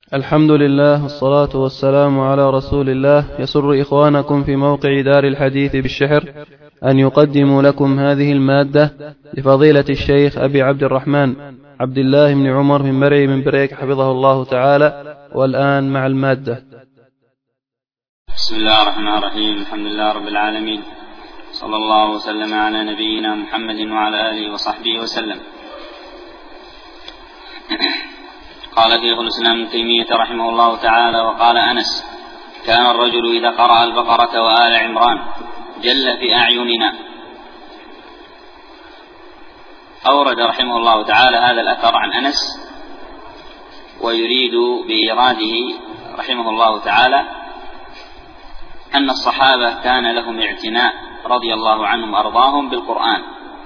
الحمد لله والصلاة والسلام على رسول الله. يسر إخوانكم في موقع دار الحديث بالشحر أن يقدموا لكم هذه المادة لفضيلة الشيخ أبي عبد الرحمن عبد الله بن عمر من مرعي من بريك حفظه الله تعالى. والآن مع المادة. بسم الله الرحمن الرحيم. الحمد لله رب العالمين، صلى الله وسلم على نبينا محمد وعلى آله وصحبه وسلم. قال شيخ الإسلام ابن تيمية رحمه الله تعالى: وقال أنس: كان الرجل إذا قرأ البقرة وآل عمران جل في أعيننا. أورد رحمه الله تعالى هذا الأثر عن أنس، ويريد بإراده رحمه الله تعالى أن الصحابة كان لهم اعتناء رضي الله عنهم وأرضاهم بالقرآن،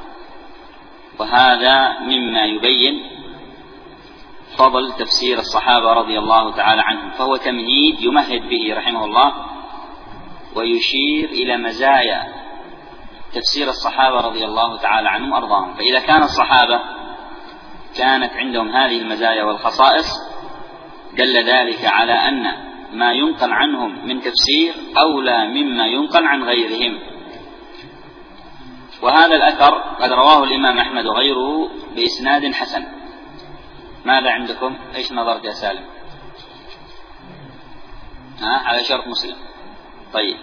وهذا مما يبين فضل تفسير الصحابة رضي الله تعالى عنهم، فهو تمهيد يمهد به رحمه الله ويشير إلى مزايا تفسير الصحابة رضي الله تعالى عنهم وأرضاهم. فإذا كان الصحابة كانت عندهم هذه المزايا والخصائص دل ذلك على أن ما ينقل عنهم من تفسير أولى مما ينقل عن غيرهم. وهذا الأثر قد رواه الإمام أحمد وغيره بإسناد حسن. ماذا عندكم؟ ايش نظرت يا سالم؟ على شرط مسلم. طيب.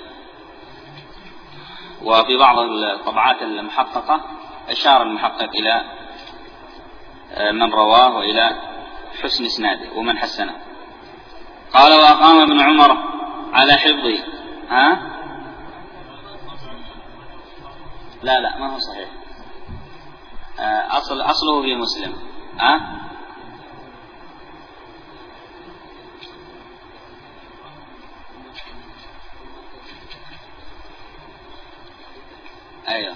وفي بعض الطبعات المحققة أشار المحقق إلى من رواه وإلى حسن اسناده ومن حسنه. قال: وأقام ابن عمر على حفظه. لا ما هو صحيح. أصله في مسلم. أيوة.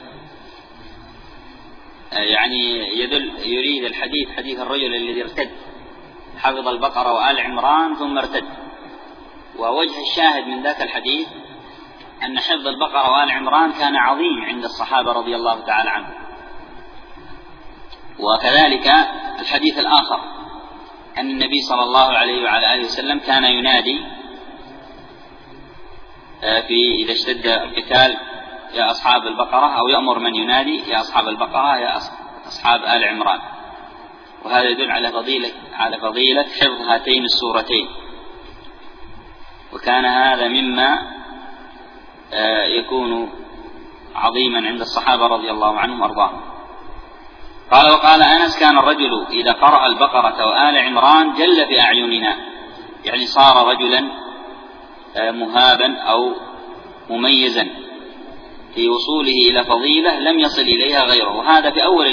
يعني يريد الحديث حديث الرجل الذي ارتد، حفظ البقرة وآل عمران ثم ارتد. ووجه الشاهد من ذاك الحديث أن حفظ البقرة وآل عمران كان عظيم عند الصحابة رضي الله تعالى عنهم. وكذلك الحديث الآخر أن النبي صلى الله عليه وعلى آله وسلم كان ينادي إذا اشتد القتال: يا أصحاب البقرة، أو يأمر من ينادي: يا أصحاب البقرة، يا أصحاب آل عمران. وهذا يدل على فضيلة حفظ هاتين السورتين، وكان هذا مما يكون عظيما عند الصحابة رضي الله عنهم وأرضاهم. قال: وقال أنس: كان الرجل إذا قرأ البقرة وآل عمران جل في أعيننا، يعني صار رجلا مهابا أو مميزا في وصوله إلى فضيلة لم يصل إليها غيره. وهذا في أول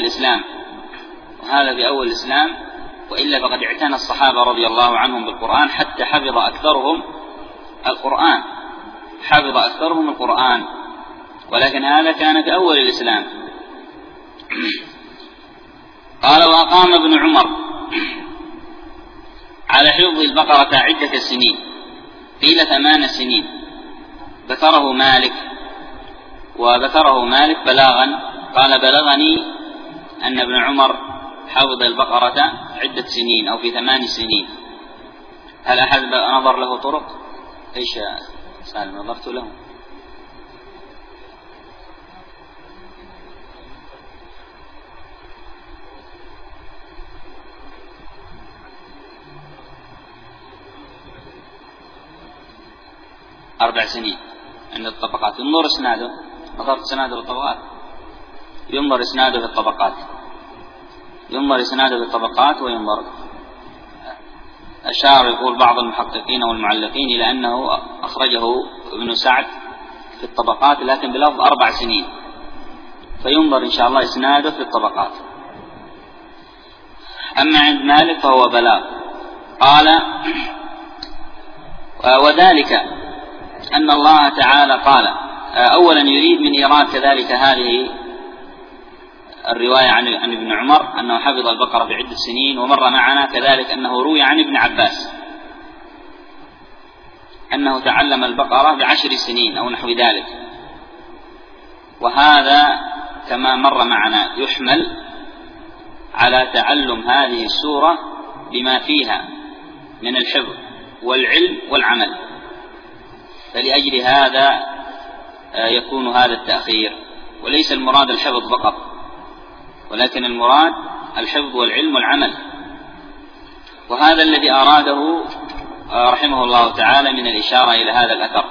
الإسلام، وإلا فقد اعتنى الصحابة رضي الله عنهم بالقرآن حتى حفظ أكثرهم القرآن، ولكن هذا كان في أول الإسلام. قال: وأقام ابن عمر على حفظ البقرة عدة سنين، قيل 8 سنين. وذكره مالك بلاغا، قال: بلغني أن ابن عمر حفظ البقرة عدة سنين أو في 8 سنين. هل أحد نظر له طرق؟ إيش يا سالم نظرت له؟ أربع سنين عند الطبقات. ينظر إسناده. نظرت إسناده بالطبقات. ينظر إسناده بالطبقات وينظر. أشار يقول بعض المحققين والمعلقين إلى أنه أخرجه ابن سعد في الطبقات لكن بلفظ 4 سنين، فينظر إن شاء الله إسناده في الطبقات. أما عند مالك فهو بلاغ. قال: وذلك أن الله تعالى قال. أولا يريد من إيراد كذلك هذه الرواية عن ابن عمر أنه حفظ البقرة بعدة سنين، ومر معنا كذلك أنه روي عن ابن عباس أنه تعلم البقرة ب10 سنين أو نحو ذلك. وهذا كما مر معنا يحمل على تعلم هذه السورة بما فيها من الحفظ والعلم والعمل، فلأجل هذا يكون هذا التأخير. وليس المراد الحفظ فقط، ولكن المراد الحفظ والعلم والعمل، وهذا الذي أراده رحمه الله تعالى من الإشارة إلى هذا الأثر.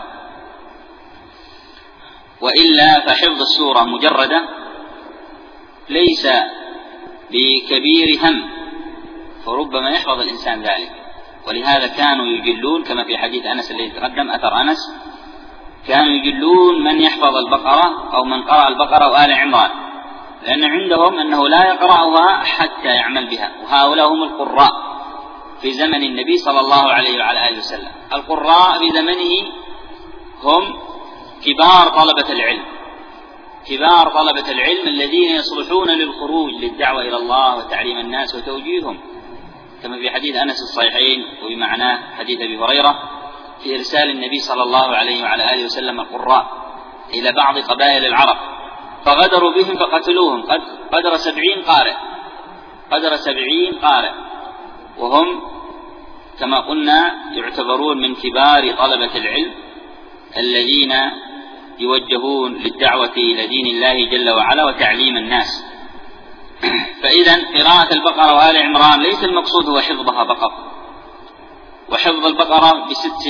وإلا فحفظ السورة مجردة ليس بكبير هم، فربما يحفظ الإنسان ذلك. ولهذا كانوا يجلون كما في حديث أنس الذي تقدم، أثر أنس، كانوا يجلون من يحفظ البقرة أو من قرأ البقرة وآل عمران، لأن عندهم أنه لا يقرأها حتى يعمل بها، وهؤلاء هم القراء في زمن النبي صلى الله عليه وعلى آله وسلم. القراء في زمنه هم كبار طلبة العلم، كبار طلبة العلم الذين يصلحون للخروج للدعوة إلى الله وتعليم الناس وتوجيههم، كما في حديث أنس الصحيحين وبمعناه حديث أبي هريرة في إرسال النبي صلى الله عليه وعلى آله وسلم القراء إلى بعض قبائل العرب، فغدروا بهم فقتلوهم، قدر 70 قارئ، قدر 70 قارئ، وهم كما قلنا يعتبرون من كبار طلبة العلم الذين يوجهون للدعوة إلى دين الله جل وعلا وتعليم الناس. فإذا قراءة البقرة وآل عمران ليس المقصود هو حفظها فقط، وحفظ البقرة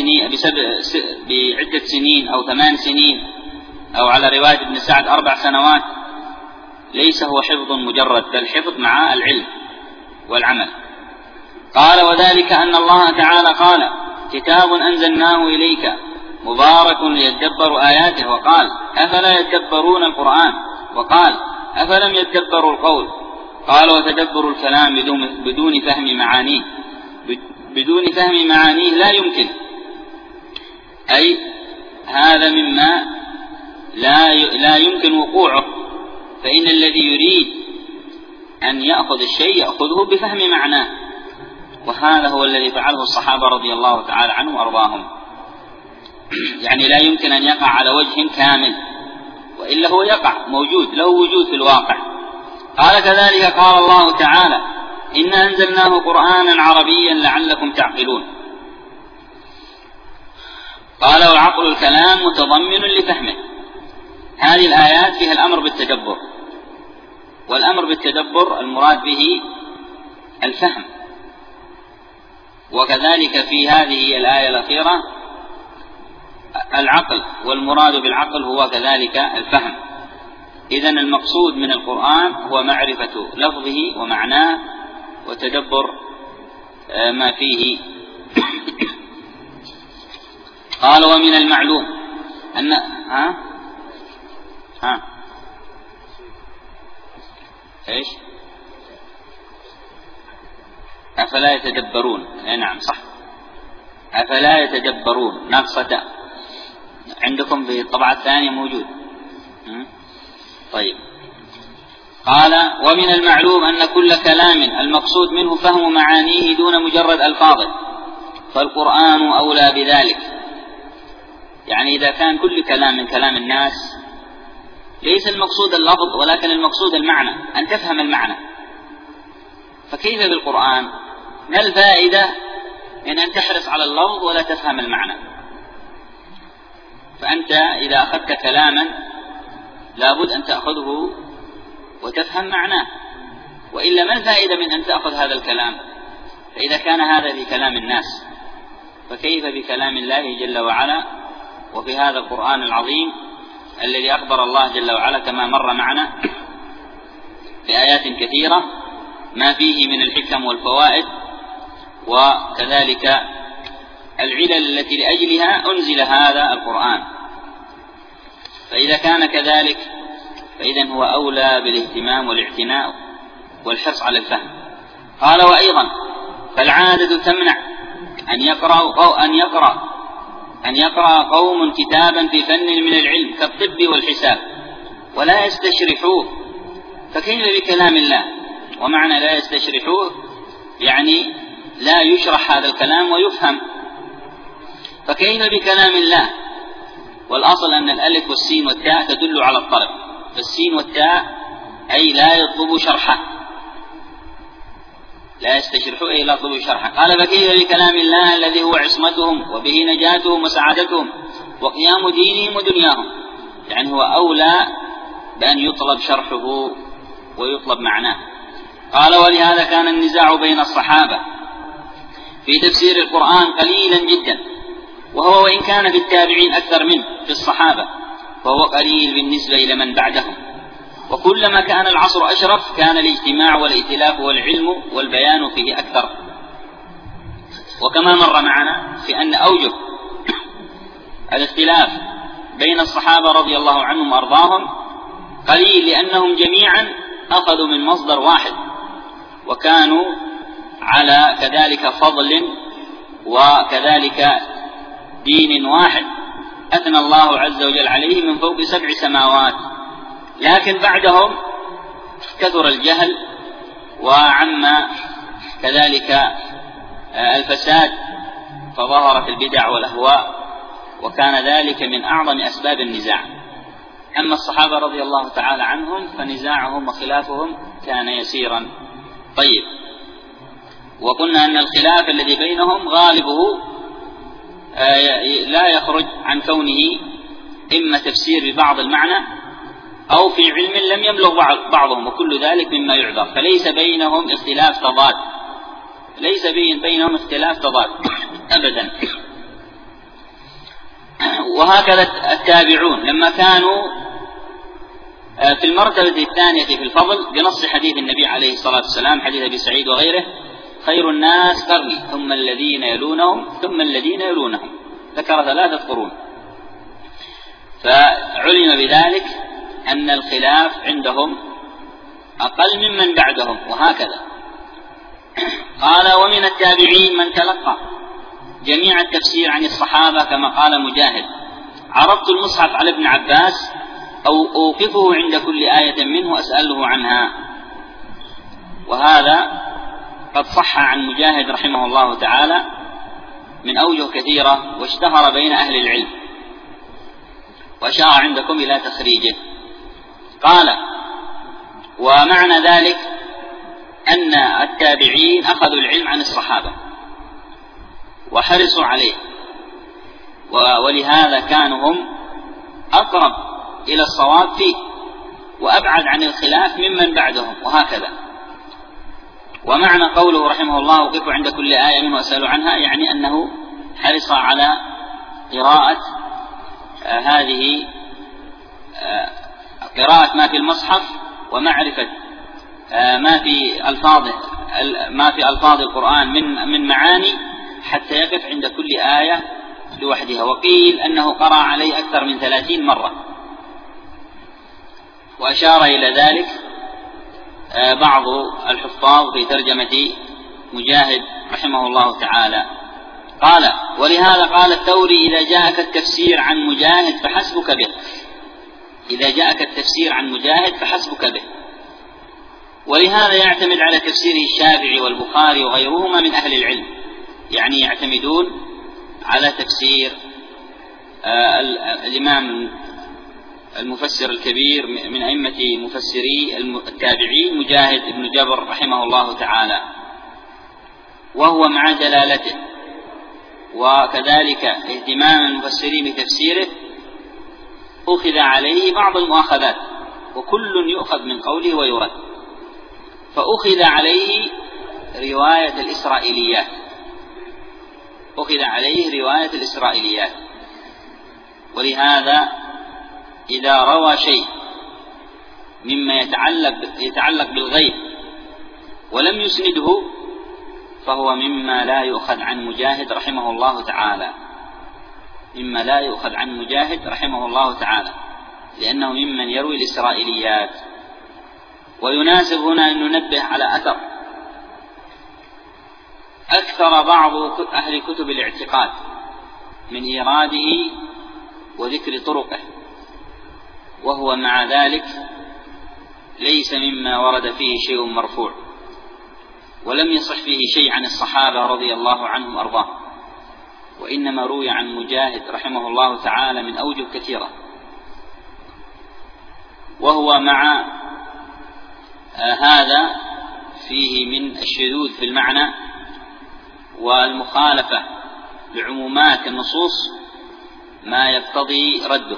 بعدة سنين أو 8 سنين، أو على رواية ابن سعد 4 سنوات، ليس هو حفظ مجرد، بل حفظ مع العلم والعمل. قال وذلك أن الله تعالى قال كتاب أنزلناه إليك مبارك ليدبروا آياته، وقال أفلا يدبرون القرآن، وقال أفلم يدبروا القول، قال وتدبر الكلام بدون فهم معانيه، بدون فهم معانيه لا يمكن، أي هذا مما لا يمكن وقوعه، فإن الذي يريد أن يأخذ الشيء يأخذه بفهم معناه، وهذا هو الذي فعله الصحابة رضي الله تعالى عنهم وأرضاهم. يعني لا يمكن أن يقع على وجه كامل، وإلا هو يقع موجود، له وجود في الواقع. قال كذلك قال الله تعالى إنا أنزلناه قرآنا عربيا لعلكم تعقلون. قال وعقل الكلام متضمن لفهمه. هذه الآيات فيها الأمر بالتدبر، والأمر بالتدبر المراد به الفهم، وكذلك في هذه الآية الأخيرة العقل، والمراد بالعقل هو كذلك الفهم. إذن المقصود من القرآن هو معرفة لفظه ومعناه وتدبر ما فيه. قال ومن المعلوم أن إيش أفلا يتدبرون، نعم صح، أفلا يتدبرون ناقصة عندكم في الطبعة الثانية موجود. طيب قال ومن المعلوم أن كل كلام المقصود منه فهم معانيه دون مجرد ألفاظه، فالقرآن أولى بذلك. يعني إذا كان كل كلام من كلام الناس ليس المقصود اللفظ، ولكن المقصود المعنى، أن تفهم المعنى، فكيف بالقرآن؟ ما الفائدة من أن تحرص على اللفظ ولا تفهم المعنى؟ فأنت إذا أخذت كلاما لابد أن تأخذه وتفهم معناه، وإلا ما الفائدة من أن تأخذ هذا الكلام؟ فإذا كان هذا في كلام الناس فكيف بكلام الله جل وعلا، وفي هذا القرآن العظيم الذي أخبر الله جل وعلا كما مر معنا في آيات كثيرة ما فيه من الحكم والفوائد، وكذلك العلل التي لأجلها أنزل هذا القرآن. فإذا كان كذلك فإذن هو أولى بالاهتمام والاعتناء والحرص على الفهم. قال وأيضا فالعادة تمنع أن يقرأ قوم كتابا في فن من العلم كالطب والحساب ولا يستشرحوه، فكيف بكلام الله؟ ومعنى لا يستشرحوه يعني لا يشرح هذا الكلام ويفهم، فكيف بكلام الله؟ والأصل أن الألف والسين والتاء تدل على الطلب، فالسين والتاء أي لا يطلب شرحه، لا يستشرحوا إلا طلوع شرحه. قال فكيف بكلام الله الذي هو عصمتهم وبه نجاتهم وسعادتهم وقيام دينهم ودنياهم؟ يعني هو أولى بأن يطلب شرحه ويطلب معناه. قال ولهذا كان النزاع بين الصحابة في تفسير القرآن قليلا جدا، وهو وإن كان في التابعين أكثر منه في الصحابة فهو قليل بالنسبة إلى من بعدهم. وكلما كان العصر أشرف كان الاجتماع والائتلاف والعلم والبيان فيه أكثر. وكما مر معنا في أن أوجه الاختلاف بين الصحابة رضي الله عنهم وأرضاهم قليل، لأنهم جميعا أخذوا من مصدر واحد وكانوا على كذلك فضل وكذلك دين واحد أثنى الله عز وجل عليه من فوق 7 سماوات. لكن بعدهم كثر الجهل وعم كذلك الفساد فظهرت البدع والأهواء، وكان ذلك من أعظم أسباب النزاع. أما الصحابة رضي الله تعالى عنهم فنزاعهم وخلافهم كان يسيرا. طيب، وقلنا أن الخلاف الذي بينهم غالبه لا يخرج عن كونه إما تفسير ببعض المعنى أو في علم لم يبلغ بعضهم، وكل ذلك مما يعذر. فليس بينهم اختلاف تضاد، ليس بينهم اختلاف تضاد أبدا. وهكذا التابعون لما كانوا في المرتبة الثانية في الفضل بنص حديث النبي عليه الصلاة والسلام، حديث أبي سعيد وغيره: خير الناس قرني ثم الذين يلونهم ثم الذين يلونهم، ذكر 3 قرون. فعلم بذلك أن الخلاف عندهم أقل ممن بعدهم، وهكذا. قال: ومن التابعين من تلقى جميع التفسير عن الصحابة كما قال مجاهد: عرضت المصحف على ابن عباس أو أوقفه عند كل آية منه أسأله عنها. وهذا قد صح عن مجاهد رحمه الله تعالى من أوجه كثيرة واشتهر بين أهل العلم، وأشار عندكم إلى تخريجه. قال: ومعنى ذلك أن التابعين أخذوا العلم عن الصحابة وحرصوا عليه، ولهذا كانوا هم أقرب إلى الصواب فيه وأبعد عن الخلاف ممن بعدهم، وهكذا. ومعنى قوله رحمه الله: وقف عند كل آية منه وأسأل عنها، يعني أنه حرص على قراءة قراءة ما في المصحف ومعرفة ما في ألفاظ القرآن من معاني، حتى يقف عند كل آية لوحدها. وقيل أنه قرأ عليه أكثر من 30 مرة، وأشار إلى ذلك بعض الحفاظ في ترجمة مجاهد رحمه الله تعالى. قال: ولهذا قال الثوري: إذا جاءك التفسير عن مجاهد فحسبك به. إذا جاءك التفسير عن مجاهد فحسبك به. ولهذا يعتمد على تفسيره الشافعي والبخاري وغيرهما من أهل العلم، يعني يعتمدون على تفسير الإمام المفسر الكبير من أئمة مفسري التابعين مجاهد بن جبر رحمه الله تعالى، وهو مع جلالته وكذلك اهتمام المفسرين بتفسيره أخذ عليه بعض المؤاخذات، وكل يؤخذ من قوله ويرد. فأخذ عليه رواية الإسرائيليات، ولهذا إذا روى شيء مما يتعلق بالغيب ولم يسنده فهو مما لا يؤخذ عن مجاهد رحمه الله تعالى، لأنه ممن يروي الإسرائيليات. ويناسب هنا أن ننبه على أكثر بعض أهل كتب الاعتقاد من إيراده وذكر طرقه، وهو مع ذلك ليس مما ورد فيه شيء مرفوع، ولم يصح فيه شيء عن الصحابة رضي الله عنهم وأرضاهم، وإنما روي عن مجاهد رحمه الله تعالى من أوجه كثيرة. وهو مع هذا فيه من الشذوذ في المعنى والمخالفة لعمومات النصوص ما يقتضي رده،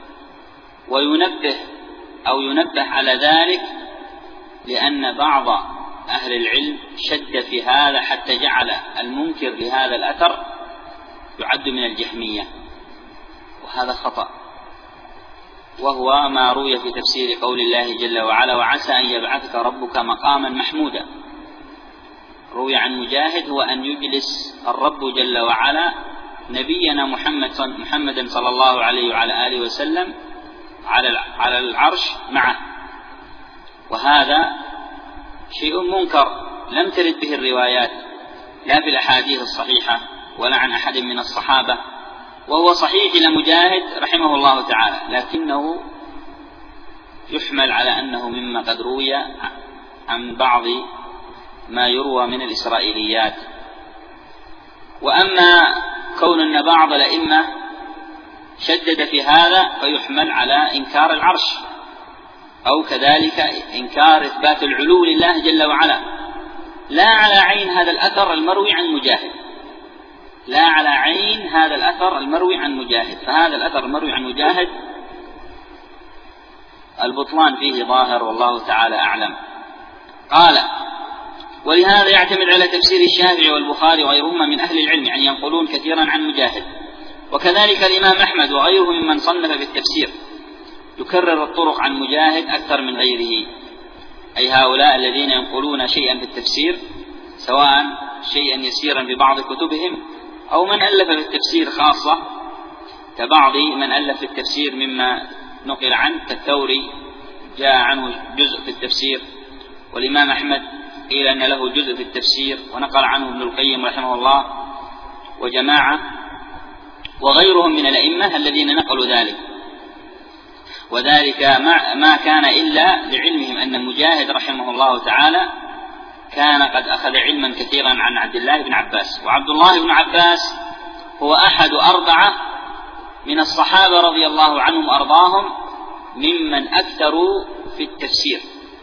وينبه على ذلك لأن بعض أهل العلم شد في هذا حتى جعل المنكر لهذا الأثر يعد من الجهمية، وهذا خطأ، وهو ما روي في تفسير قول الله جل وعلا: وعسى أن يبعثك ربك مقاما محمودا. روي عن مجاهد هو أن يجلس الرب جل وعلا نبينا محمدا صلى الله عليه وعلى آله وسلم على العرش معه، وهذا شيء منكر لم ترد به الروايات لا في الأحاديث الصحيحة ولا عن أحد من الصحابة، وهو صحيح إلى مجاهد رحمه الله تعالى، لكنه يحمل على أنه مما قد روي عن بعض ما يروى من الإسرائيليات. وأما كون أن بعض الأئمة شدد في هذا فيحمل على إنكار العرش، أو كذلك إنكار إثبات العلو لله جل وعلا، لا على عين هذا الأثر المروي عن مجاهد، لا على عين هذا الأثر المروي عن مجاهد، فهذا الأثر المروي عن مجاهد البطلان فيه ظاهر والله تعالى أعلم. قال: ولهذا يعتمد على تفسير الشافعي والبخاري وغيرهما من أهل العلم يعني ينقلون كثيرا عن مجاهد، وكذلك الإمام أحمد وغيره ممن صنف في التفسير يكرر الطرق عن مجاهد أكثر من غيره، أي هؤلاء الذين ينقلون شيئا في التفسير سواء شيئا يسيرا في بعض كتبهم أو من ألف في التفسير خاصة كبعض من ألف في التفسير مما نقل عنه كالثوري جاء عنه جزء في التفسير، والإمام أحمد قيل أن له جزء في التفسير ونقل عنه ابن القيم رحمه الله وجماعة وغيرهم من الأئمة الذين نقلوا ذلك، وذلك ما كان إلا لعلمهم أن مجاهد رحمه الله تعالى كان قد أخذ علما كثيرا عن عبد الله بن عباس، وعبد الله بن عباس هو أحد 4 من الصحابة رضي الله عنهم وأرضاهم ممن أكثروا في التفسير.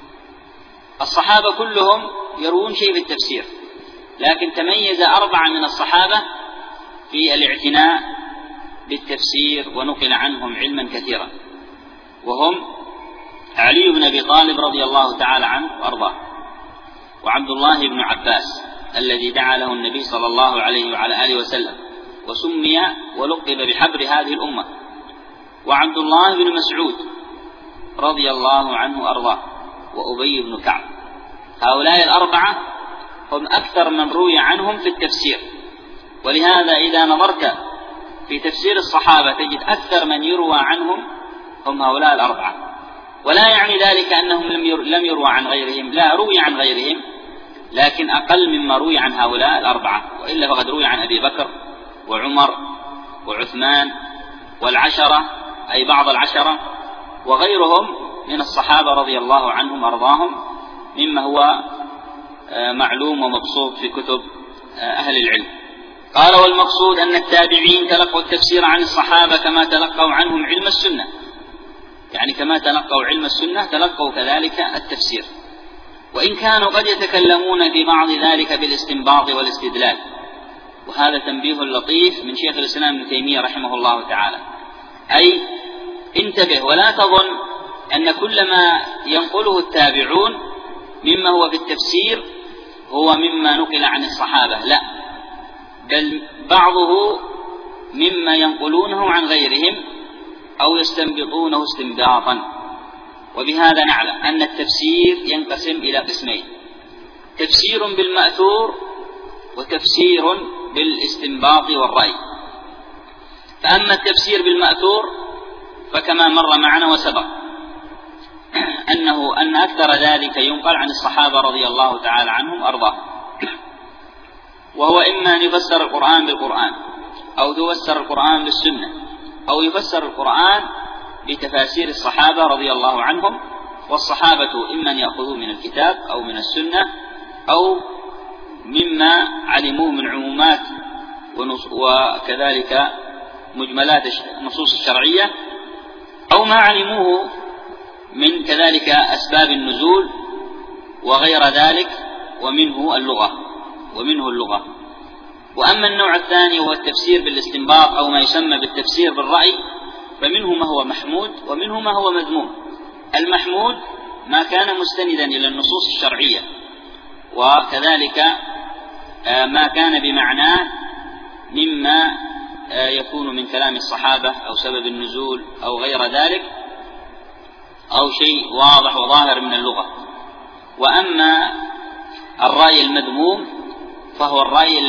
الصحابة كلهم يروون شيء في التفسير، لكن تميز 4 من الصحابة في الاعتناء بالتفسير ونقل عنهم علما كثيرا، وهم علي بن أبي طالب رضي الله تعالى عنه وأرضاه، وعبد الله بن عباس الذي دعا له النبي صلى الله عليه وعلى آله وسلم وسمي ولقب بحبر هذه الأمة، وعبد الله بن مسعود رضي الله عنه وأرضاه، وأبي بن كعب. هؤلاء 4 هم أكثر من روي عنهم في التفسير، ولهذا إذا نظرت في تفسير الصحابة تجد أكثر من يروى عنهم هم هؤلاء 4، ولا يعني ذلك أنهم لم يروى عن غيرهم، لا، روي عن غيرهم لكن أقل مما روي عن هؤلاء 4، وإلا فقد روي عن أبي بكر وعمر وعثمان والعشرة أي بعض العشرة وغيرهم من الصحابة رضي الله عنهم وأرضاهم مما هو معلوم ومبسوط في كتب أهل العلم. قال: والمقصود أن التابعين تلقوا التفسير عن الصحابة كما تلقوا عنهم علم السنة، يعني كما تلقوا علم السنة تلقوا كذلك التفسير، وإن كانوا قد يتكلمون في بعض ذلك بالاستنباط والاستدلال، وهذا تنبيه لطيف من شيخ الإسلام ابن تيمية رحمه الله تعالى، أي انتبه ولا تظن أن كل ما ينقله التابعون مما هو في التفسير هو مما نقل عن الصحابة، لا، بل بعضه مما ينقلونه عن غيرهم أو يستنبطونه استنباطا. وبهذا نعلم أن التفسير ينقسم إلى قسمين: تفسير بالمأثور وتفسير بالاستنباط والرأي. فأما التفسير بالمأثور فكما مر معنا وسبق أن أكثر ذلك ينقل عن الصحابة رضي الله تعالى عنهم وأرضاهم، وهو إما أن يفسر القرآن بالقرآن، أو يفسر القرآن بالسنة، أو يفسر القرآن بتفاسير الصحابة رضي الله عنهم، والصحابة إما أن يأخذوا من الكتاب أو من السنة أو مما علموه من عمومات وكذلك مجملات النصوص الشرعية، أو ما علموه من كذلك أسباب النزول وغير ذلك ومنه اللغة. وأما النوع الثاني هو التفسير بالاستنباط أو ما يسمى بالتفسير بالرأي، فمنه ما هو محمود ومنه ما هو مذموم. المحمود ما كان مستندا إلى النصوص الشرعية، وكذلك ما كان بمعناه مما يكون من كلام الصحابة أو سبب النزول أو غير ذلك، أو شيء واضح وظاهر من اللغة. وأما الرأي المذموم فهو الرأي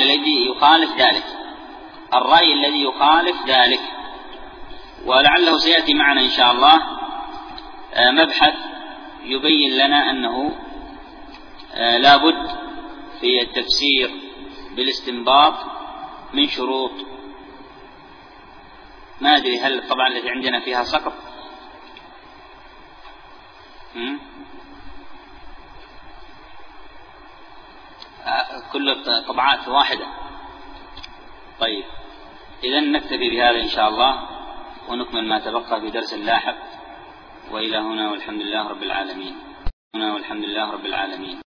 الذي يخالف ذلك. ولعله سيأتي معنا إن شاء الله مبحث يبين لنا أنه لا بد في التفسير بالاستنباط من شروط. ما أدري هل طبعا التي عندنا فيها سقط كل طبعات واحدة. طيب إذن نكتفي بهذا إن شاء الله، ونكمل ما تبقى في درس لاحق. وإلى هنا والحمد لله رب العالمين.